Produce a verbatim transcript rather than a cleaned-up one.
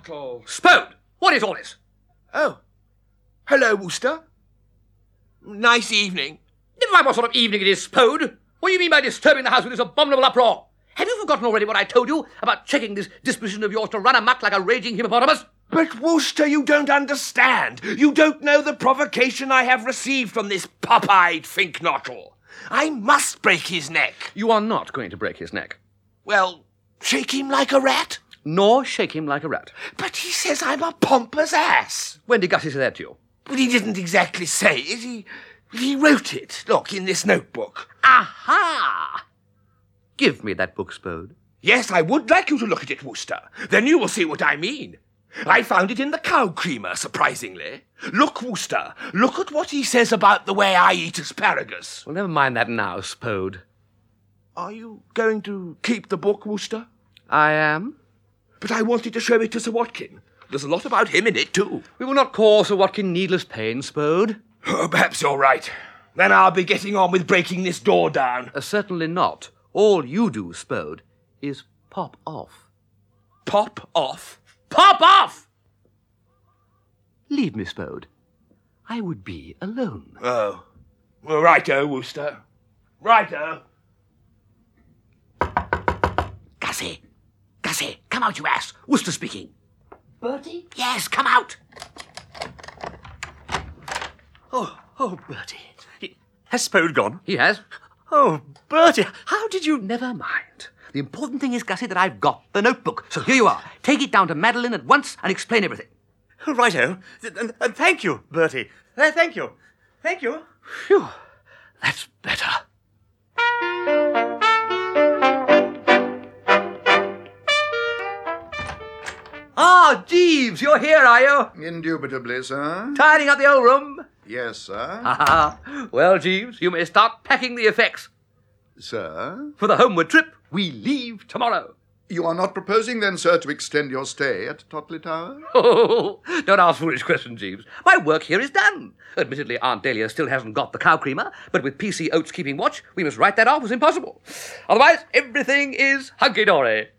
Nuttall. Spode! What is all this? Oh. Hello, Wooster. Nice evening. Never mind what sort of evening it is, Spode. What do you mean by disturbing the house with this abominable uproar? Have you forgotten already what I told you about checking this disposition of yours to run amok like a raging hippopotamus? But, Wooster, you don't understand. You don't know the provocation I have received from this pop-eyed Finknottle. I must break his neck. You are not going to break his neck. Well, shake him like a rat? Nor shake him like a rat. But he says I'm a pompous ass. When did Gussie say that to you? But he didn't exactly say it. He, he wrote it. Look, in this notebook. Aha! Give me that book, Spode. Yes, I would like you to look at it, Wooster. Then you will see what I mean. I found it in the cow creamer, surprisingly. Look, Wooster, look at what he says about the way I eat asparagus. Well, never mind that now, Spode. Are you going to keep the book, Wooster? I am. But I wanted to show it to Sir Watkin. There's a lot about him in it, too. We will not cause Sir Watkin needless pain, Spode. Oh, perhaps you're right. Then I'll be getting on with breaking this door down. Uh, certainly not. All you do, Spode, is pop off. Pop off? Pop off! Leave me, Spode. I would be alone. Oh. Well, righto, Wooster. Righto. Gussie! Gussie, come out, you ass! Wooster speaking. Bertie? Yes, come out! Oh, oh, Bertie. Has Spode gone? He has. Oh, Bertie, how did you... Never mind. The important thing is, Gussie, that I've got the notebook. So here you are. Take it down to Madeline at once and explain everything. Righto. And, and thank you, Bertie. Uh, thank you. Thank you. Phew. That's better. Ah, Jeeves, you're here, are you? Indubitably, sir. Tidying up the old room? Yes, sir. Ah, well, Jeeves, you may start packing the effects. Sir? For the homeward trip, we leave tomorrow. You are not proposing, then, sir, to extend your stay at Totley Tower? Oh, don't ask foolish questions, Jeeves. My work here is done. Admittedly, Aunt Dahlia still hasn't got the cow creamer, but with P C Oates keeping watch, we must write that off as impossible. Otherwise, everything is hunky-dory.